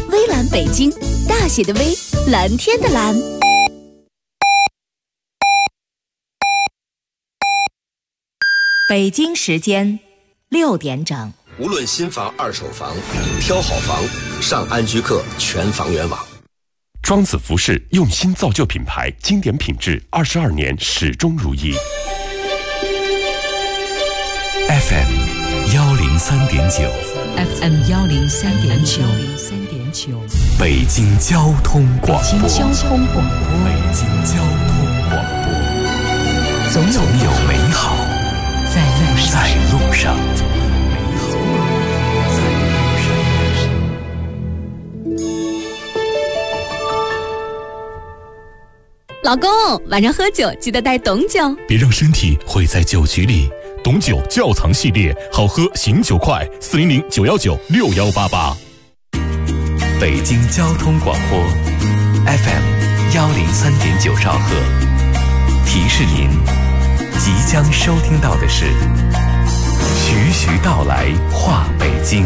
微蓝北京，大写的微，蓝天的蓝。 北京时间6点整。 无论新房、二手房，挑好房，上安居客全房源网。 庄子服饰用心造就品牌，经典品质，22年始终如一。 FM 103.9 FM 103.9 北京交通广播。 北京交通广播。 北京交通广播。总有美好在路上。 老公，晚上喝酒记得带董酒， 别让身体毁在酒局里。董酒窖藏系列，好喝醒酒快，400-919-6188。北京交通广播 FM 103.9兆赫。提示您，即将收听到的是徐徐道来话北京。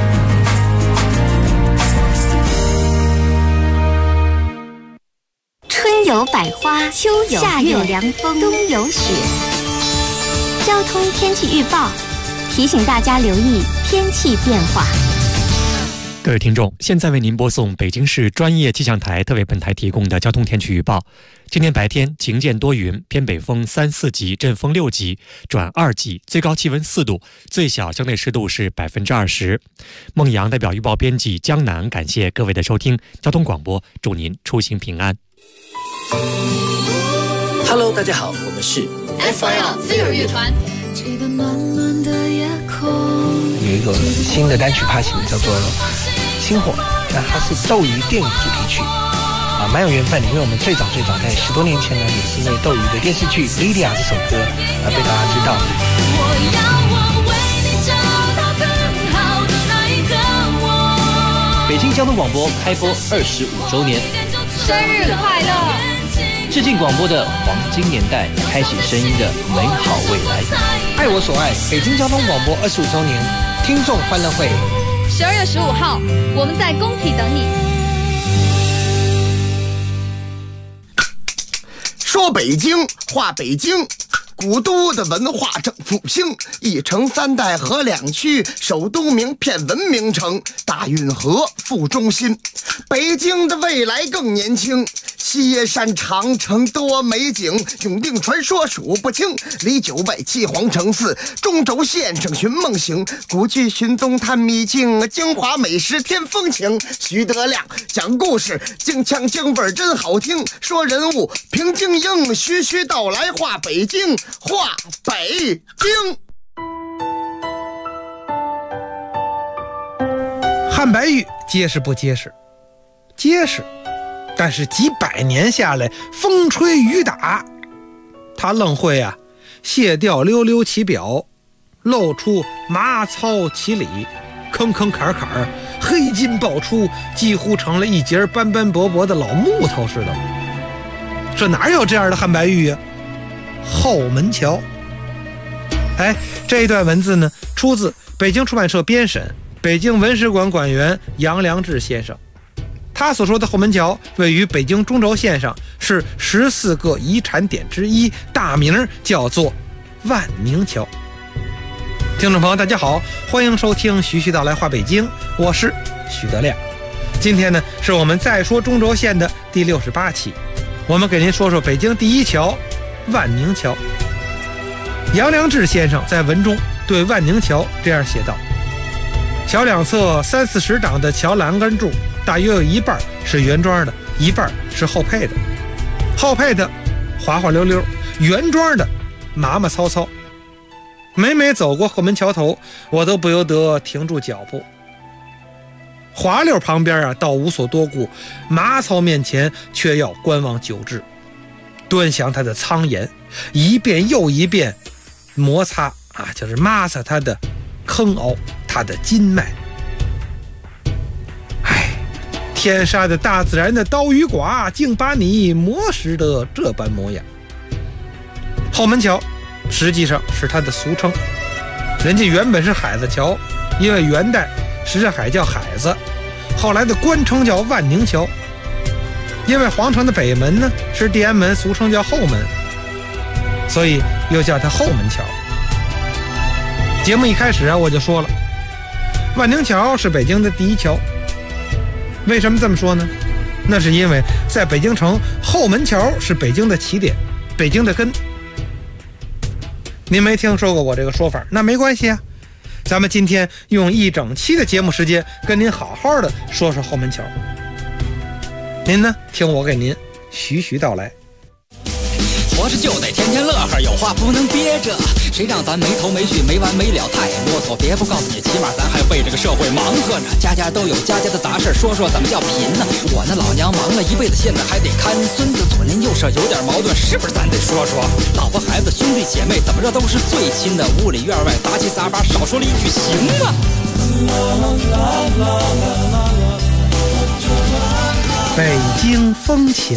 春有百花，秋有夏有凉风，冬有雪。交通天气预报提醒大家留意天气变化。 各位听众，现在为您播送北京市专业气象台特为本台提供的交通天气预报。今天白天晴间多云，偏北风3、4级，阵风6级转2级，最高气温4度，最小相对湿度是20%。孟阳代表预报编辑江南，感谢各位的收听。交通广播，祝您出行平安。 Hello， 大家好，我们是 FIR 飞儿乐团。 有一个新的单曲发行，叫做《星火》，那它是斗鱼电影主题曲啊，蛮有缘分的，因为我们最早在10多年前呢，也是因为斗鱼的电视剧《莉莉娅》这首歌被大家知道。 北京交通广播开播25周年， 生日快乐！ 致敬广播的黄金年代，开启声音的美好未来。 爱我所爱，北京交通广播25周年听众欢乐会 ，12月15号，我们在工体等你。 说北京话北京，古都的文化正复兴，一城3代合2区，首都名片文明城，大运河副中心。北京的未来更年轻，西山长城多美景，永定传说数不清，离9拜7皇城4，中轴线上寻梦行，古剧寻踪探秘境，京华美食添风情。徐德亮讲故事，京腔京味真好听，说人物平京英，徐徐道来话北京，话北京。 汉白玉结实不结实？结实，但是几百年下来，风吹雨打，他愣会卸掉溜溜其表，露出麻糙其里，坑坑坎坎，黑筋爆出，几乎成了一截斑斑驳驳的老木头似的。这哪有这样的汉白玉呀？后门桥。这一段文字呢，出自北京出版社编审、北京文史馆馆员杨良志先生。他所说的后门桥位于北京中轴线上，是14个遗产点之一，大名叫做万宁桥。听众朋友大家好，欢迎收听徐徐道来话北京，我是徐德亮。今天呢，是我们再说中轴线的第68期，我们给您说说北京第一桥万宁桥。杨良志先生在文中对万宁桥这样写道：桥两侧30-40档的桥栏杆柱，大约有一半是原装的，一半是后配的。后配的滑滑溜溜，原装的麻麻糙糙。每走过后门桥头，我都不由得停住脚步。滑溜旁边倒无所多顾，麻糙面前却要观望久滞。端详它的苍岩，一遍又一遍摩擦就是抹擦它的坑凹，它的筋脉。天杀的大自然的刀与剐，竟把你磨蚀得这般模样。后门桥实际上是它的俗称，人家原本是海子桥，因为元代什刹海叫海子， 后来的官称叫万宁桥。因为皇城的北门呢是地安门，俗称叫后门，所以又叫它后门桥。节目一开始我就说了，万宁桥是北京的第一桥。为什么这么说呢？那是因为在北京城，后门桥是北京的起点，北京的根。您没听说过我这个说法，那没关系啊，咱们今天用一整期的节目时间跟您好好的说说后门桥。您呢，听我给您徐徐道来。 活着就得天天乐呵，有话不能憋着，谁让咱没头没绪没完没了太啰嗦。别不告诉你，起码咱还为这个社会忙活呢。家家都有家家的杂事，说说怎么叫贫呢？我那老娘忙了一辈子，现在还得看孙子，左邻右舍有点矛盾，是不是咱得说说？老婆孩子兄弟姐妹怎么着都是最亲的，屋里院外杂七杂八，少说了一句行吗？ 北京风情。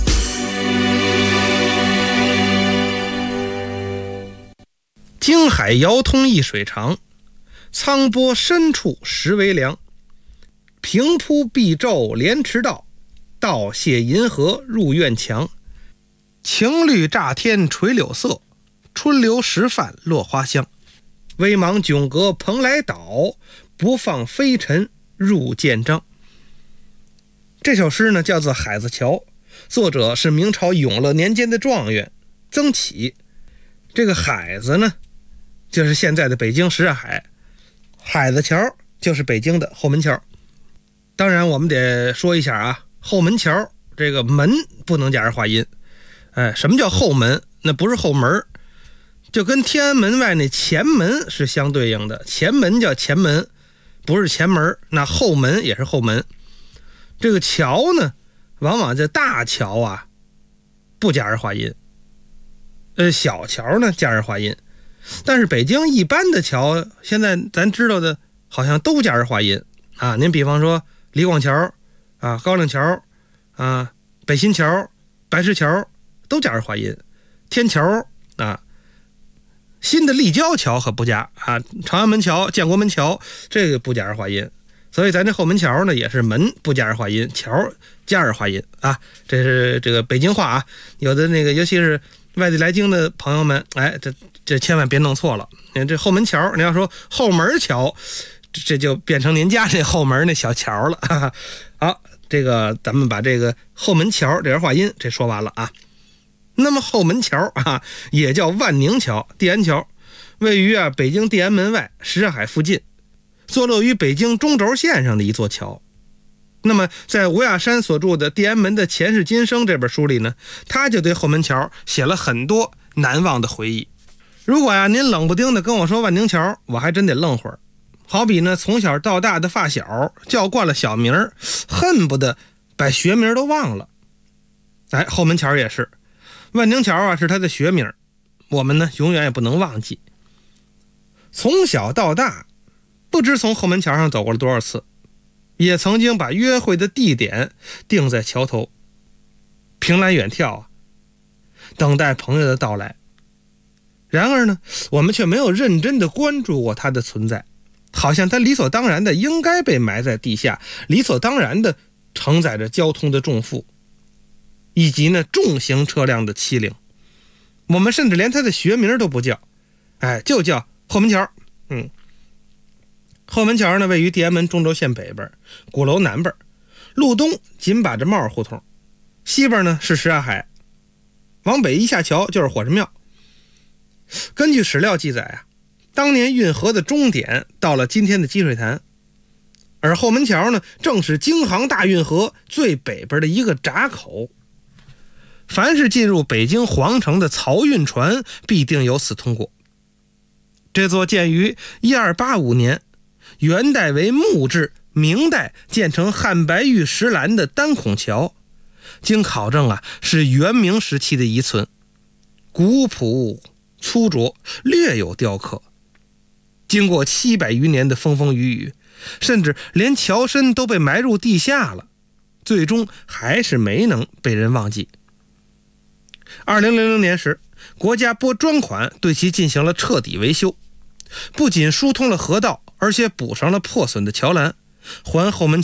京海遥通一水长，沧波深处实为凉。平铺碧昼莲池道，道谢银河入院墙。晴绿乍天垂柳色，春流时泛落花香。微茫迥阁蓬莱岛，不放飞尘入剑章。这首诗呢叫做《海子桥》，作者是明朝永乐年间的状元曾启。这个海子呢就是现在的北京什刹海，海子桥就是北京的后门桥。当然我们得说一下啊，后门桥这个门不能加儿化音。什么叫后门？那不是后门，就跟天安门外那前门是相对应的，前门叫前门，不是前门，那后门也是后门。这个桥呢往往这大桥啊不加儿化音，小桥呢加儿化音。但是北京一般的桥现在咱知道的好像都加儿化音啊。您比方说李广桥啊、高粱桥啊、北新桥、白石桥都加儿化音。天桥啊，新的立交桥可不加啊，长安门桥、建国门桥这个不加儿化音。所以咱这后门桥呢也是门不加儿化音，桥加儿化音啊。这是这个北京话啊，有的那个尤其是外地来京的朋友们，这千万别弄错了。这后门桥，你要说后门桥，这就变成您家这后门那小桥了。好，这个咱们把这个后门桥这儿化音这说完了啊。那么后门桥啊也叫万宁桥、地安桥，位于北京地安门外什刹海附近，坐落于北京中轴线上的一座桥。那么在吴亚山所著的《地安门的前世今生》这本书里呢，他就对后门桥写了很多难忘的回忆。如果您冷不丁的跟我说万宁桥，我还真得愣会儿。好比呢从小到大的发小叫惯了小名，恨不得把学名都忘了。后门桥也是，万宁桥啊是他的学名，我们呢永远也不能忘记。从小到大不知从后门桥上走过了多少次，也曾经把约会的地点定在桥头，凭栏远眺啊，等待朋友的到来。然而呢我们却没有认真的关注过它的存在，好像它理所当然的应该被埋在地下，理所当然的承载着交通的重负，以及呢重型车辆的欺凌。我们甚至连它的学名都不叫，就叫后门桥。后门桥呢位于地安门中轴线北边，鼓楼南边，路东紧把着帽胡同，西边呢是什刹海，往北一下桥就是火神庙。根据史料记载啊，当年运河的终点到了今天的积水潭，而后门桥呢正是京杭大运河最北边的一个闸口，凡是进入北京皇城的漕运船必定由此通过。这座建于1285年，元代为木质，明代建成汉白玉石栏的单孔桥，经考证啊是元明时期的遗存，古朴粗拙，略有雕刻。经过700余年的风风雨雨，甚至连桥身都被埋入地下了，最终还是没能被人忘记。2000年时，国家拨专款对其进行了彻底维修，不仅疏通了河道，而且补上了破损的桥栏，还后门桥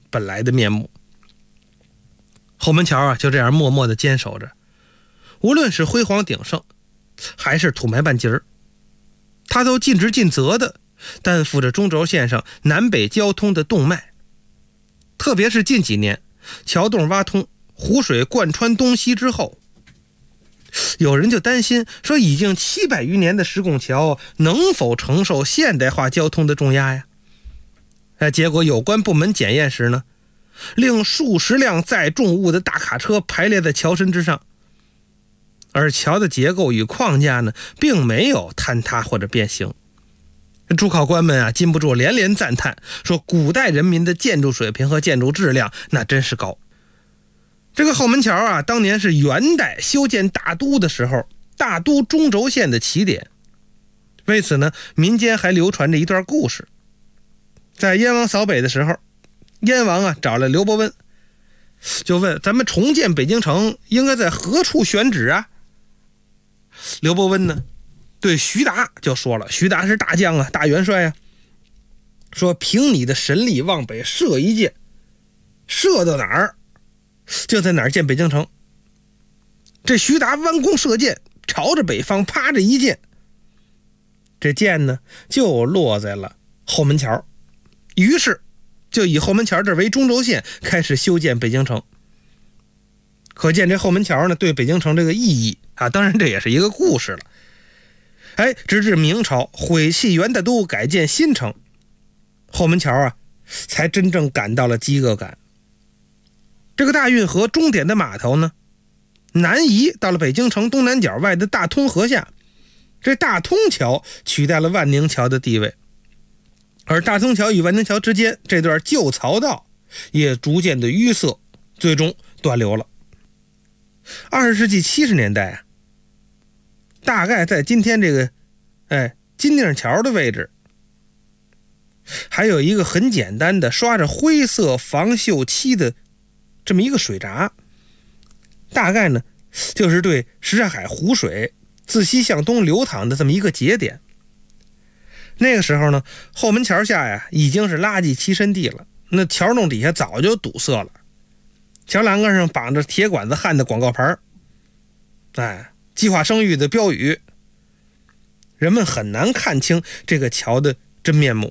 本来的面目。后门桥啊就这样默默地坚守着，无论是辉煌鼎盛还是土埋半截儿，他都尽职尽责地担负着中轴线上南北交通的动脉。特别是近几年桥洞挖通，湖水贯穿东西之后，有人就担心说，已经700余年的石拱桥能否承受现代化交通的重压呀？结果有关部门检验时呢，令数十辆载重物的大卡车排列在桥身之上，而桥的结构与框架呢，并没有坍塌或者变形。主考官们啊，禁不住连连赞叹，说古代人民的建筑水平和建筑质量那真是高。这个后门桥啊，当年是元代修建大都的时候，大都中轴线的起点。为此呢，民间还流传着一段故事。在燕王扫北的时候，燕王啊找了刘伯温，就问咱们重建北京城应该在何处选址啊？刘伯温呢对徐达就说了，徐达是大将啊，大元帅啊，说凭你的神力往北射一箭，射到哪儿就在哪儿建北京城。这徐达弯弓射箭，朝着北方啪着一箭，这箭呢就落在了后门桥，于是就以后门桥这为中轴线开始修建北京城。可见这后门桥呢对北京城这个意义啊，当然这也是一个故事了。直至明朝毁弃元大都，改建新城，后门桥啊才真正感到了饥饿感。这个大运河终点的码头呢，南移到了北京城东南角外的大通河下，这大通桥取代了万宁桥的地位，而大通桥与万宁桥之间这段旧漕道也逐渐的淤塞，最终断流了。20世纪70年代啊，大概在今天这个金锭桥的位置，还有一个很简单的刷着灰色防锈漆的这么一个水闸，大概呢就是对什刹海湖水自西向东流淌的这么一个节点。那个时候呢，后门桥下呀已经是垃圾栖身地了，那桥洞底下早就堵塞了，桥栏杆上绑着铁管子焊的广告牌，计划生育的标语，人们很难看清这个桥的真面目。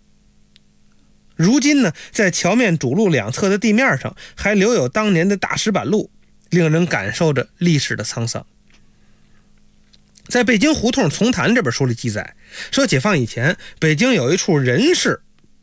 如今呢，在桥面主路两侧的地面上还留有当年的大石板路，令人感受着历史的沧桑。在《北京胡同丛谈》这本书里记载说，解放以前北京有一处人市，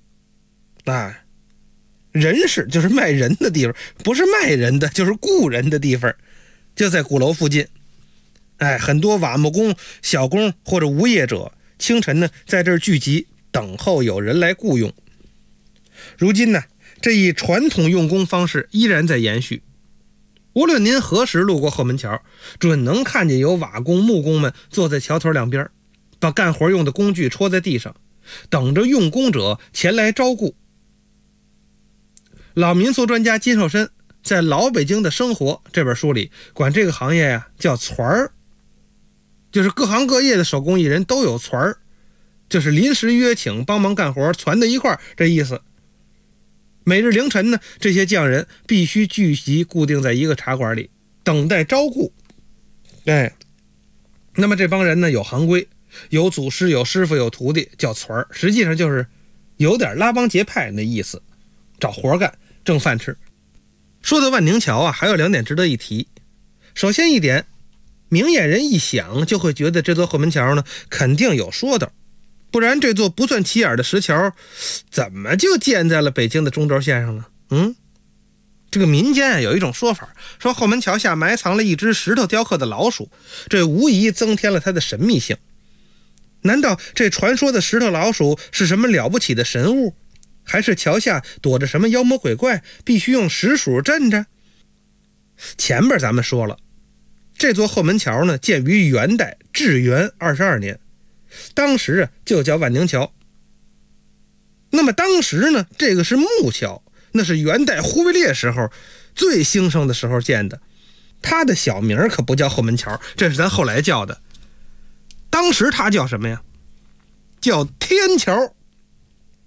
人市就是卖人的地方，不是卖人的就是雇人的地方，就在鼓楼附近。很多瓦木工、小工或者无业者清晨呢在这儿聚集，等候有人来雇用。如今呢，这一传统用工方式依然在延续。无论您何时路过后门桥，准能看见有瓦工、木工们坐在桥头两边，把干活用的工具戳在地上，等着用工者前来招雇。老民俗专家金寿申在《老北京的生活》这本书里管这个行业呀叫攒儿，就是各行各业的手工艺人都有攒儿，就是临时约请帮忙干活，攒在一块儿这意思。每日凌晨呢，这些匠人必须聚集固定在一个茶馆里，等待招雇。那么这帮人呢有行规，有祖师，有师傅，有徒弟，叫攒儿，实际上就是有点拉帮结派的意思，找活干，挣饭吃。说到万宁桥啊，还有2点值得一提。首先一点，明眼人一想就会觉得这座后门桥呢肯定有说道，不然这座不算起眼的石桥怎么就建在了北京的中轴线上呢？这个民间有一种说法，说后门桥下埋藏了一只石头雕刻的老鼠，这无疑增添了它的神秘性。难道这传说的石头老鼠是什么了不起的神物，还是桥下躲着什么妖魔鬼怪，必须用石鼠镇着？前边咱们说了，这座后门桥呢建于元代至元22年，当时就叫万宁桥。那么当时呢，这个是木桥，那是元代忽必烈时候最兴盛的时候建的，它的小名可不叫后门桥，这是咱后来叫的。当时它叫什么呀？叫天桥。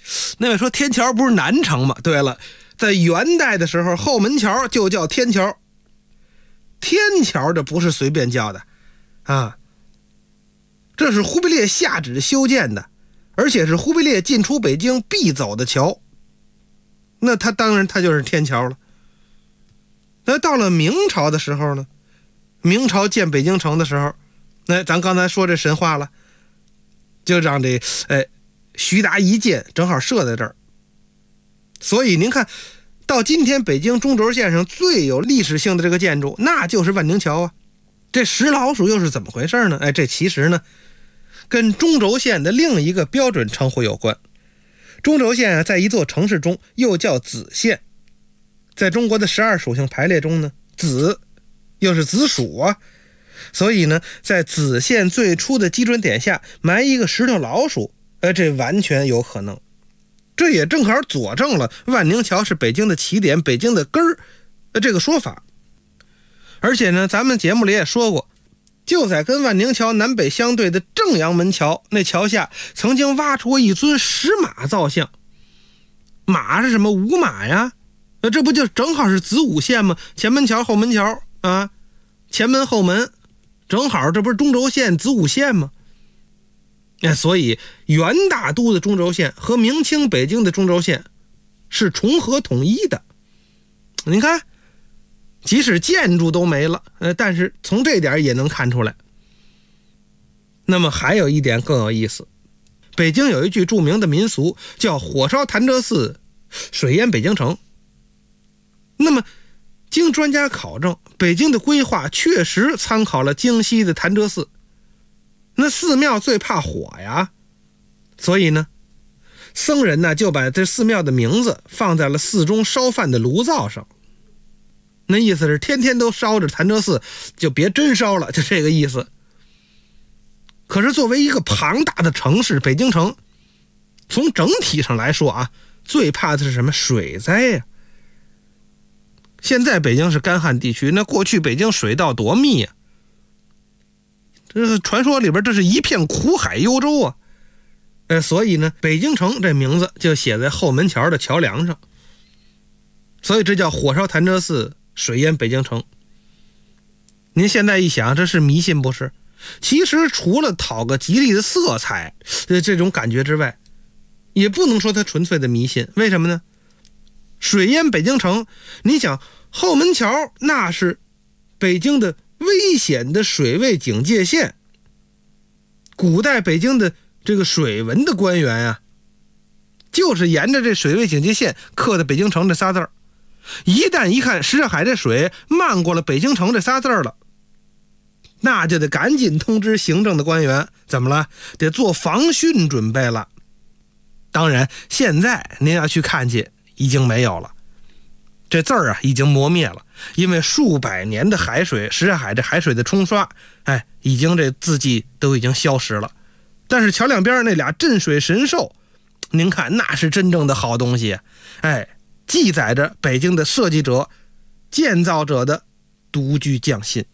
那位说天桥不是南城吗？对了，在元代的时候，后门桥就叫天桥。天桥这不是随便叫的啊，这是忽必烈下旨修建的，而且是忽必烈进出北京必走的桥。那他当然他就是天桥了。那到了明朝的时候呢，明朝建北京城的时候，那咱刚才说这神话了，就让这徐达一箭正好射在这儿。所以您看到今天北京中轴线上最有历史性的这个建筑，那就是万宁桥啊。这石老鼠又是怎么回事呢？这其实呢跟中轴线的另一个标准称呼有关。中轴线在一座城市中又叫子线，在中国的12属性排列中呢，子又是子鼠啊，所以呢在子线最初的基准点下埋一个石头老鼠，这完全有可能。这也正好佐证了万宁桥是北京的起点，北京的根儿这个说法。而且呢咱们节目里也说过，就在跟万宁桥南北相对的正阳门桥，那桥下曾经挖出过一尊石马造像。马是什么？午马呀，这不就正好是子午线吗？前门桥后门桥啊，前门后门，正好这不是中轴线子午线吗？所以元大都的中轴线和明清北京的中轴线是重合统一的。您看，即使建筑都没了，但是从这点也能看出来。那么还有一点更有意思，北京有一句著名的民俗叫火烧潭柘寺，水淹北京城。那么经专家考证，北京的规划确实参考了京西的潭柘寺。那寺庙最怕火呀，所以呢僧人呢就把这寺庙的名字放在了寺中烧饭的炉灶上。那意思是天天都烧着潭柘寺，就别真烧了，就这个意思。可是作为一个庞大的城市，北京城从整体上来说啊，最怕的是什么？水灾呀。现在北京是干旱地区，那过去北京水道多密呀，这传说里边这是一片苦海幽州啊。所以呢北京城这名字就写在后门桥的桥梁上，所以这叫火烧潭柘寺，水淹北京城。您现在一想，这是迷信不是？其实除了讨个吉利的色彩这种感觉之外，也不能说它纯粹的迷信。为什么呢？水淹北京城，你想后门桥那是北京的危险的水位警戒线，古代北京的这个水文的官员啊，就是沿着这水位警戒线刻的北京城这仨字儿。一旦一看什刹海这水漫过了北京城这仨字儿了，那就得赶紧通知行政的官员，怎么了？得做防汛准备了。当然现在您要去看去已经没有了，这字儿啊已经磨灭了，因为数百年的海水，什刹海这海水的冲刷，已经这字迹都已经消失了。但是桥两边那俩镇水神兽，您看那是真正的好东西，记载着北京的设计者、建造者的独具匠心。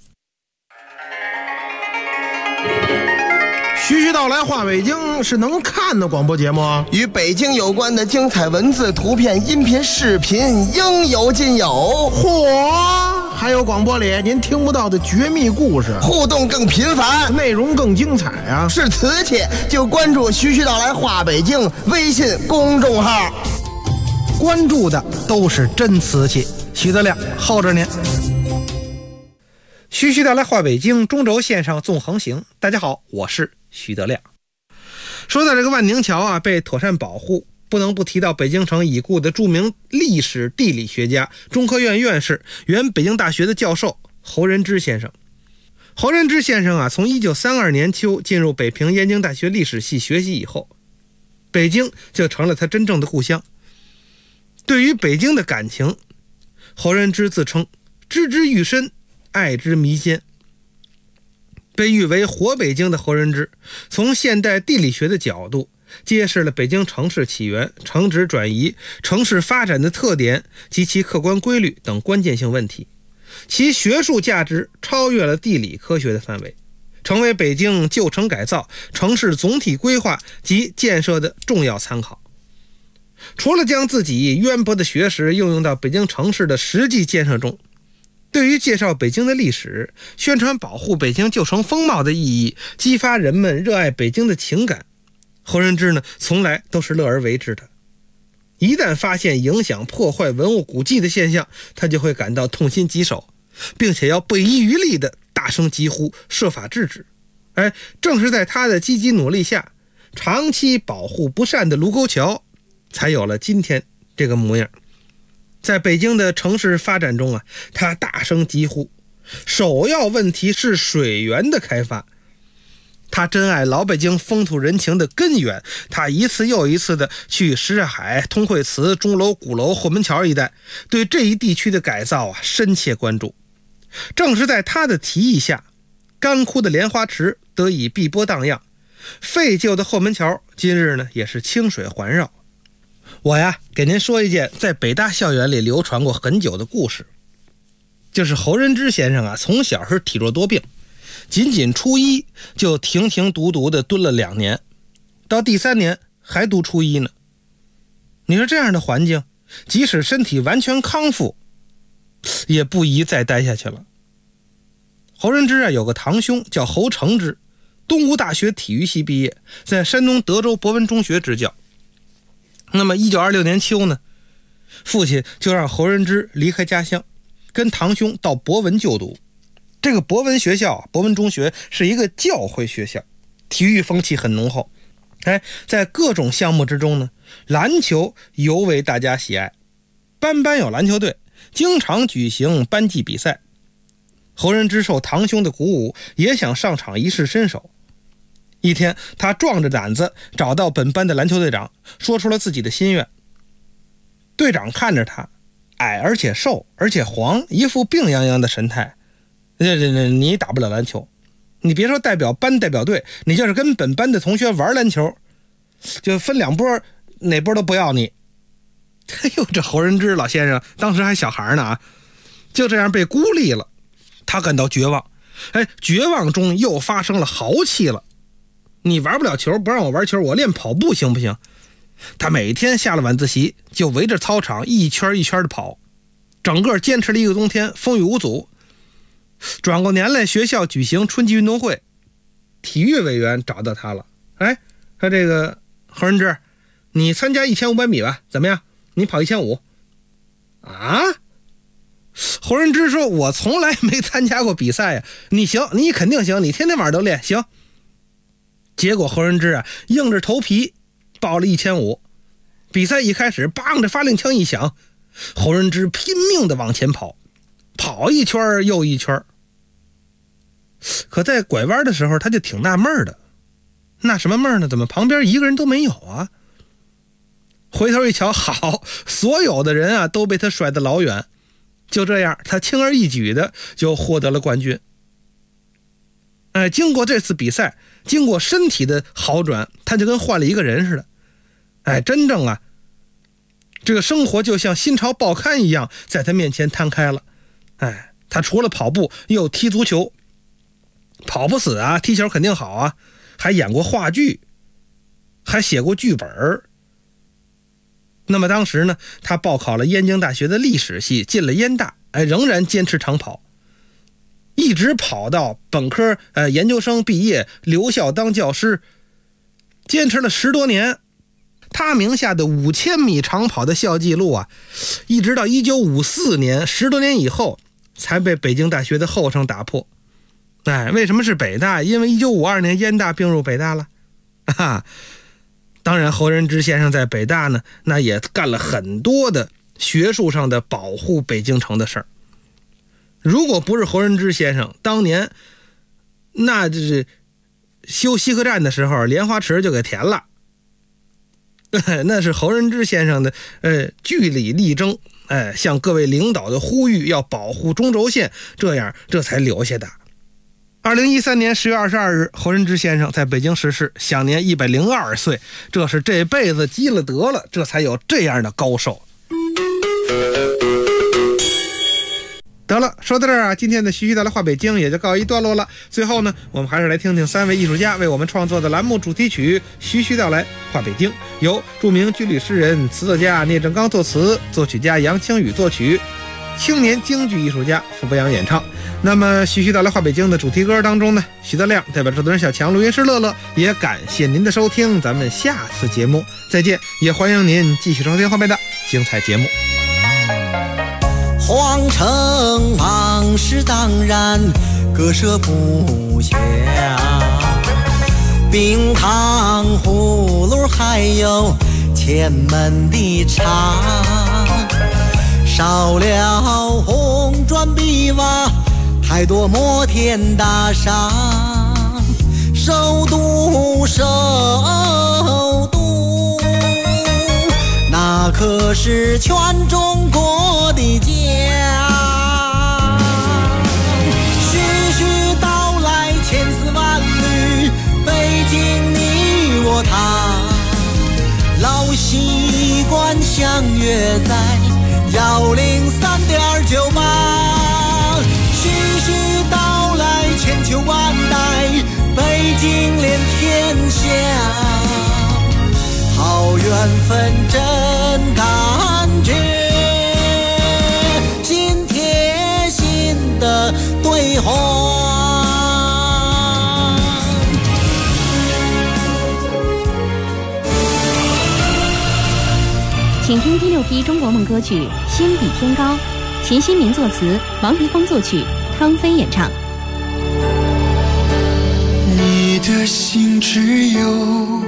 徐徐道来话北京是能看的广播节目， 与北京有关的精彩文字、图片、音频、视频应有尽有。 嚯！还有广播里您听不到的绝密故事， 互动更频繁， 内容更精彩啊！ 是瓷器就关注徐徐道来话北京微信公众号， 关注的都是真瓷器。徐德亮候着您。徐徐道来话北京，中轴线上纵横行。大家好，我是徐德亮。说到这个万宁桥啊，被妥善保护，不能不提到北京城已故的著名历史地理学家、中科院院士、原北京大学的教授侯仁之先生。侯仁之先生啊，从1932年秋进入北平燕京大学历史系学习以后，北京就成了他真正的故乡。对于北京的感情，侯仁之自称知之愈深，爱之弥坚。被誉为活北京的侯仁之，从现代地理学的角度揭示了北京城市起源、城址转移、城市发展的特点及其客观规律等关键性问题，其学术价值超越了地理科学的范围，成为北京旧城改造、城市总体规划及建设的重要参考。 除了将自己渊博的学识应用到北京城市的实际建设中，对于介绍北京的历史、宣传保护北京旧城风貌的意义、激发人们热爱北京的情感，侯仁之呢从来都是乐而为之的。一旦发现影响破坏文物古迹的现象，他就会感到痛心疾首，并且要不遗余力的大声疾呼，设法制止。正是在他的积极努力下，长期保护不善的卢沟桥才有了今天这个模样。在北京的城市发展中啊，他大声疾呼，首要问题是水源的开发。他珍爱老北京风土人情的根源，他一次又一次的去什海、通惠祠、钟楼、鼓楼、后门桥一带，对这一地区的改造啊深切关注。正是在他的提议下，干枯的莲花池得以碧波荡漾，废旧的后门桥今日呢也是清水环绕。我呀给您说一件在北大校园里流传过很久的故事，就是侯仁之先生啊从小是体弱多病，仅仅初一就停停读读的蹲了2年，到第3年还读初一呢。你说这样的环境，即使身体完全康复，也不宜再待下去了。侯仁之啊有个堂兄叫侯承之，东吴大学体育系毕业，在山东德州博文中学执教。那么1926年秋呢，父亲就让侯仁之离开家乡，跟堂兄到博文就读。这个博文学校，博文中学是一个教会学校，体育风气很浓厚。在各种项目之中呢，篮球尤为大家喜爱，班班有篮球队，经常举行班级比赛。侯仁之受堂兄的鼓舞，也想上场一试身手。一天，他壮着胆子找到本班的篮球队长，说出了自己的心愿。队长看着他，矮而且瘦而且黄，一副病殃殃的神态。你打不了篮球，你别说代表班代表队，你就是跟本班的同学玩篮球，就分2波，哪波都不要你。哎呦，这侯仁之老先生当时还小孩呢啊，就这样被孤立了，他感到绝望。绝望中又发生了豪气了。你玩不了球，不让我玩球，我练跑步行不行？他每天下了晚自习就围着操场一圈一圈的跑，整个坚持了1个冬天，风雨无阻。转过年来，学校举行春季运动会，体育委员找到他了。说这个侯仁之，你参加1500米吧，怎么样？你跑1500啊？侯仁之说，我从来没参加过比赛呀。你行，你肯定行，你天天晚上都练，行。结果侯仁之啊硬着头皮报了1500。比赛一开始，梆着发令枪一响，侯仁之拼命的往前跑，跑一圈又一圈。可在拐弯的时候，他就挺纳闷的。那什么闷呢？怎么旁边一个人都没有啊？回头一瞧，好，所有的人啊都被他甩得老远。就这样，他轻而易举的就获得了冠军。经过这次比赛，经过身体的好转，他就跟换了一个人似的。真正啊，这个生活就像心潮报刊一样，在他面前摊开了。他除了跑步，又踢足球，跑不死啊，踢球肯定好啊，还演过话剧，还写过剧本。那么当时呢，他报考了燕京大学的历史系，进了燕大，仍然坚持长跑，一直跑到本科研究生毕业，留校当教师，坚持了10多年。他名下的5000米长跑的校纪录啊，一直到1954年，10多年以后才被北京大学的后生打破。为什么是北大？因为1952年燕大并入北大了。当然，侯仁之先生在北大呢，那也干了很多的学术上的保护北京城的事儿。如果不是侯仁之先生当年那就是修西客站的时候，莲花池就给填了。那是侯仁之先生的据理力争，向各位领导的呼吁，要保护中轴线，这才留下的。2013年10月22日，侯仁之先生在北京逝世，享年102岁。这是这辈子积了德了，这才有这样的高寿。得了，说说到这儿啊，今天的徐徐道来话北京也就告一段落了。最后呢，我们还是来听听3位艺术家为我们创作的栏目主题曲《徐徐道来话北京》，由著名军旅诗人、词作家聂正刚作词，作曲家杨清宇作曲，青年京剧艺术家傅博洋演唱。那么徐徐道来话北京的主题歌当中呢，徐德亮代表制作人小强、录音师乐乐，也感谢您的收听，咱们下次节目再见，也欢迎您继续收听后面的精彩节目。 皇城往事当然割舍不下，冰糖葫芦还有前门的茶，少了红砖碧瓦，太多摩天大厦，首都那可是全中国的家。徐徐道来千丝万缕，北京你我他，老习惯相约在103.98。徐徐道来千秋万代，北京连天下。好缘分真感觉，心贴心的对话。 请听第6批中国梦歌曲《心比天高》，秦新民作词，王迪峰作曲，汤飞演唱。 你的心只有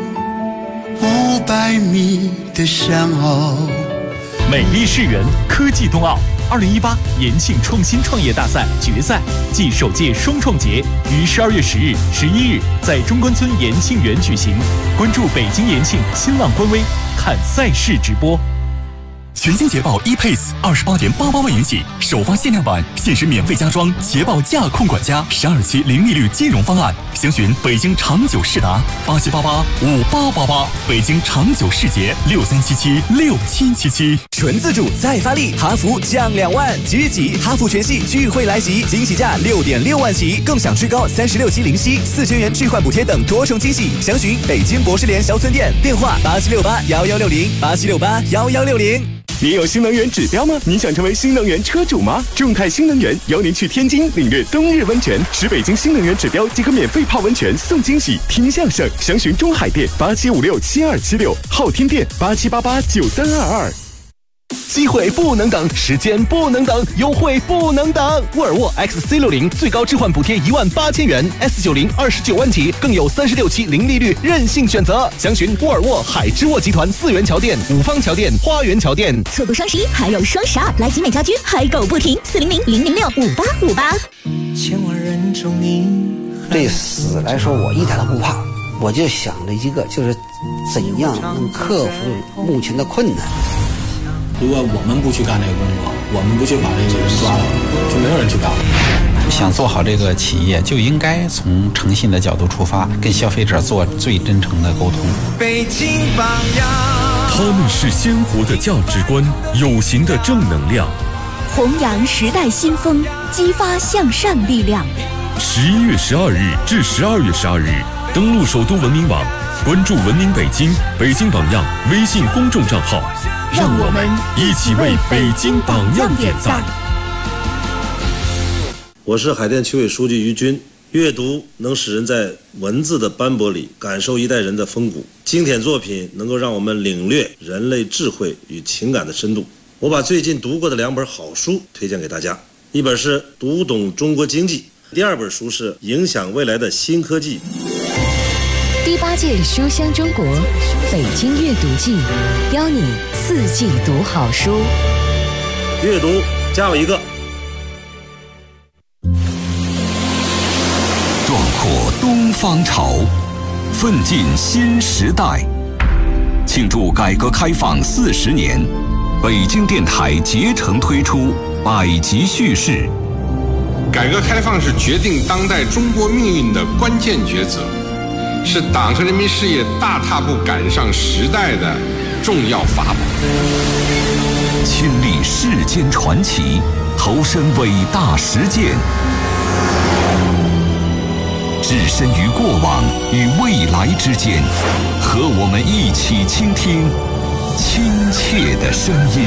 500米的山坳。 美丽世园科技冬奥2018延庆创新创业大赛决赛暨首届双创节于12月10日、11日在中关村延庆园举行。关注北京延庆新浪官微，看赛事直播。 全新捷豹 ePace28.88万元起，首发限量版，限时免费加装捷豹驾控管家12期零利率金融方案。详询北京长久世达87885888，北京长久世捷63776777。 纯自主再发力，哈弗降2万，即日起哈弗全系聚会来袭，惊喜价6.6万起，更享最高36期零息、4000元置换补贴等多重惊喜。详询北京博士联销村店，电话8768116087681160。 你有新能源指标吗？你想成为新能源车主吗？众泰新能源邀您去天津领略冬日温泉，使北京新能源指标即可免费泡温泉送惊喜，听相声。详询中海店87567276，昊天店87889322。机会不能等，时间不能等，优惠不能等。沃尔沃 XC60 最高置换补贴18000元 ，S90 29万起，更有36期零利率任性选择。详询沃尔沃海之沃集团4元桥店、五方桥店、花园桥店。 错过双11还有双12，来集美家居嗨购不停，400-006-5858。 千万人中你。 对死来说，我一点都不怕，我就想着一个，就是怎样能克服目前的困难。 如果我们不去干这个工作，我们不去把这个人抓了，就没有人去干了。 想做好这个企业，就应该从诚信的角度出发，跟消费者做最真诚的沟通。 北京榜样， 他们是鲜活的价值观，有形的正能量， 弘扬时代新风，激发向善力量。 11月12日至12月12日，登录首都文明网，关注文明北京、北京榜样微信公众账号， 让我们一起为北京榜样点赞。 我是海淀区委书记于军。阅读能使人在文字的斑驳里感受一代人的风骨，经典作品能够让我们领略人类智慧与情感的深度。我把最近读过的2本好书推荐给大家，一本是《读懂中国经济》，第2本书是《影响未来的新科技》。 第8届书香中国北京阅读季，邀你4季读好书。 阅读加我一个。 壮阔东方潮，奋进新时代。庆祝改革开放40年，北京电台竭诚推出百集叙事。 改革开放是决定当代中国命运的关键抉择，是党和人民事业大踏步赶上时代的重要法宝。 亲历世间传奇， 投身伟大实践，置身于过往与未来之间，和我们一起倾听亲切的声音。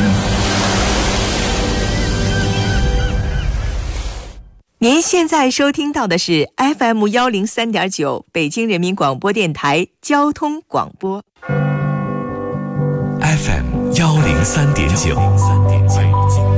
您现在收听到的是 FM103.9 北京人民广播电台交通广播。 FM103.9